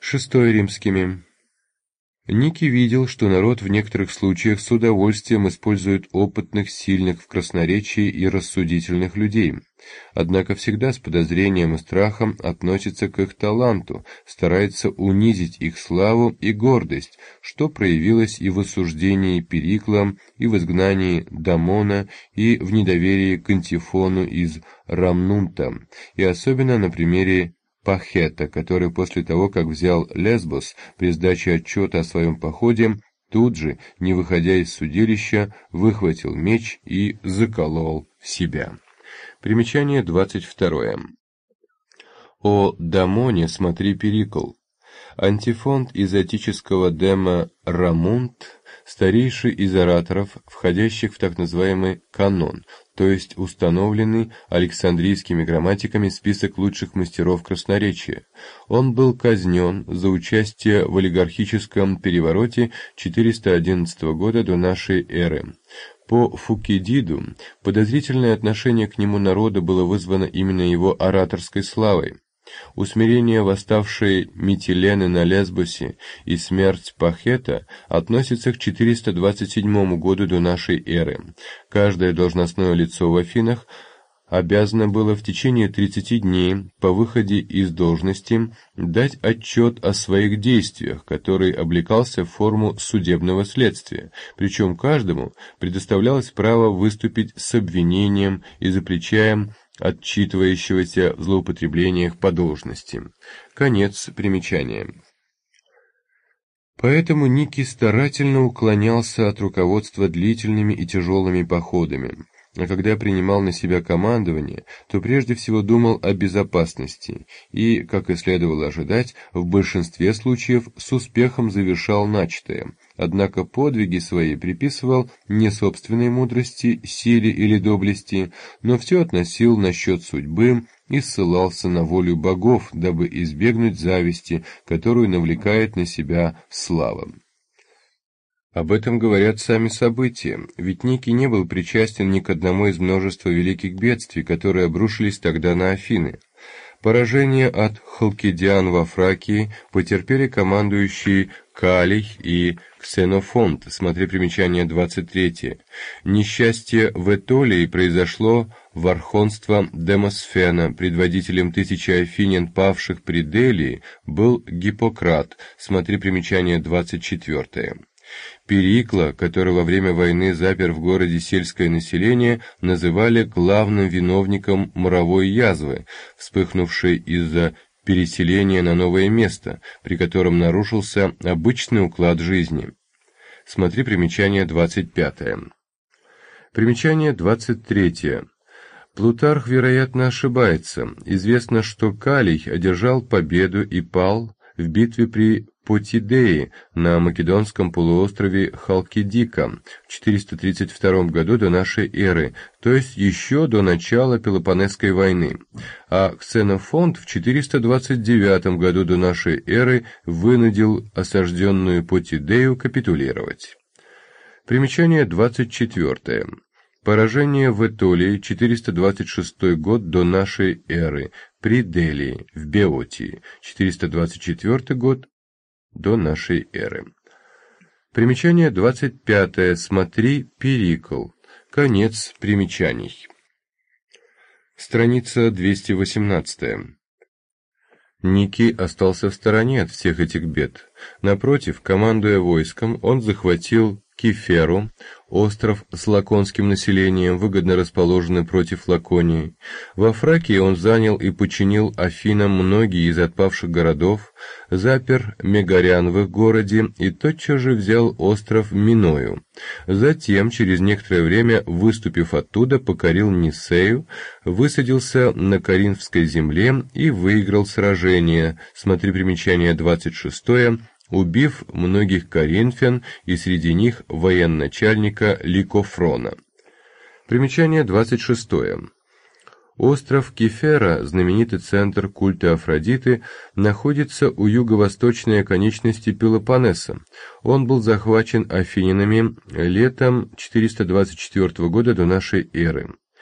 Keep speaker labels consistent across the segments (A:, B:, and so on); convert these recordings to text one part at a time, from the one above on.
A: 6 римскими. Ники видел, что народ в некоторых случаях с удовольствием использует опытных, сильных в красноречии и рассудительных людей, однако всегда с подозрением и страхом относится к их таланту, старается унизить их славу и гордость, что проявилось и в осуждении Перикла, и в изгнании Дамона, и в недоверии к Антифону из Рамнунта, и особенно на примере Пахета, который после того, как взял Лесбос, при сдаче отчета о своем походе, тут же, не выходя из судилища, выхватил меч и заколол себя. Примечание 22. О Дамоне смотри Перикл. Антифонт из отического дема «Рамунт», старейший из ораторов, входящих в так называемый канон, то есть установленный Александрийскими грамматиками список лучших мастеров красноречия. Он был казнен за участие в олигархическом перевороте 411 года до нашей эры. По Фукидиду подозрительное отношение к нему народа было вызвано именно его ораторской славой. Усмирение восставшей Митилены на Лесбосе и смерть Пахета относятся к 427 году до нашей эры. Каждое должностное лицо в Афинах обязано было в течение 30 дней по выходе из должности дать отчет о своих действиях, который облекался в форму судебного следствия, причем каждому предоставлялось право выступить с обвинением, изобличая отчитывающегося в злоупотреблениях по должности. Конец примечания. Поэтому Ники старательно уклонялся от руководства длительными и тяжелыми походами, а когда принимал на себя командование, то прежде всего думал о безопасности и, как и следовало ожидать, в большинстве случаев с успехом завершал начатое, однако подвиги свои приписывал не собственной мудрости, силе или доблести, но все относил на счет судьбы и ссылался на волю богов, дабы избегнуть зависти, которую навлекает на себя слава. Об этом говорят сами события, ведь Ники не был причастен ни к одному из множества великих бедствий, которые обрушились тогда на Афины. Поражение от халкидян во Фракии потерпели командующие Калий и Ксенофонт, смотри примечание 23. Несчастье в Этолии произошло в архонство Демосфена, предводителем 1000 афинян, павших при Делии, был Гиппократ, смотри примечание 24. Перикла, который во время войны запер в городе сельское население, называли главным виновником моровой язвы, вспыхнувшей из-за переселения на новое место, при котором нарушился обычный уклад жизни. Смотри примечание 25. Примечание 23. Плутарх, вероятно, ошибается. Известно, что Калий одержал победу и пал в битве при Потидее на Македонском полуострове Халкидика в 432 году до нашей эры, то есть еще до начала Пелопоннесской войны, а Ксенофонт в 429 году до нашей эры вынудил осажденную Потидею капитулировать. Примечание 24. Поражение в Этолии, 426 год до нашей эры, при Делии, в Беотии, 424 год до нашей эры. Примечание 25. Смотри Перикл. Конец примечаний. Страница 218. Ники остался в стороне от всех этих бед. Напротив, командуя войском, он захватил Киферу, остров с лаконским населением, выгодно расположенный против Лаконии. Во Фракии он занял и подчинил Афинам многие из отпавших городов, запер мегарян в их городе и тотчас же взял остров Миною. Затем, через некоторое время, выступив оттуда, покорил Нисею, высадился на Коринфской земле и выиграл сражение, смотри примечание 26, убив многих коринфян и среди них военачальника Ликофрона. Примечание 26. Остров Кифера, знаменитый центр культа Афродиты, находится у юго-восточной оконечности Пелопоннеса. Он был захвачен афинянами летом 424 года до нашей эры.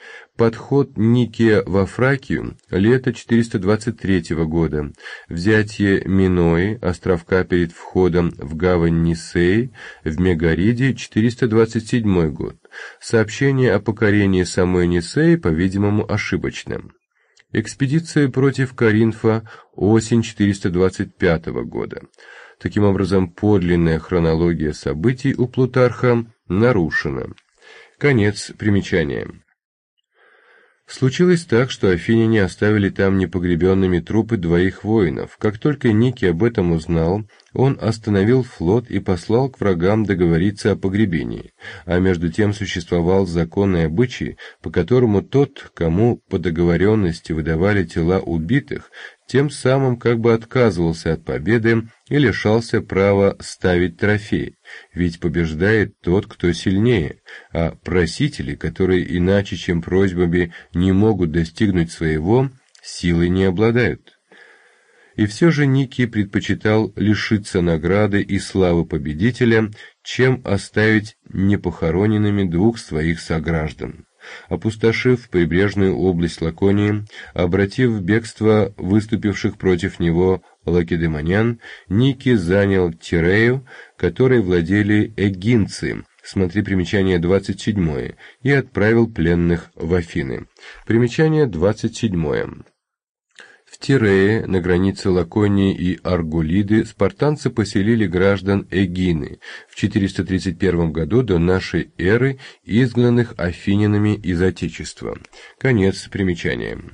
A: Подход Никия во Фракию, лето 423 года, взятие Минои, островка перед входом в гавань Нисеи, в Мегариде, 427 год. Сообщение о покорении самой Нисеи, по-видимому, ошибочно. Экспедиция против Коринфа, осень 425 года. Таким образом, подлинная хронология событий у Плутарха нарушена. Конец примечания. Случилось так, что афиняне оставили там непогребенными трупы двоих воинов. Как только Никий об этом узнал, он остановил флот и послал к врагам договориться о погребении, а между тем существовал законный обычай, по которому тот, кому по договоренности выдавали тела убитых, тем самым как бы отказывался от победы и лишался права ставить трофей, ведь побеждает тот, кто сильнее, а просители, которые иначе, чем просьбами, не могут достигнуть своего, силой не обладают. И все же Никий предпочитал лишиться награды и славы победителя, чем оставить непохороненными двух своих сограждан. Опустошив прибрежную область Лаконии, обратив в бегство выступивших против него лакедемонян, Никий занял Тирею, которой владели эгинцы, смотри примечание 27, и отправил пленных в Афины. Примечание 27. В Тирее, на границе Лаконии и Аргулиды, спартанцы поселили граждан Эгины в 431 году до нашей эры, изгнанных афинянами из Отечества. Конец примечания.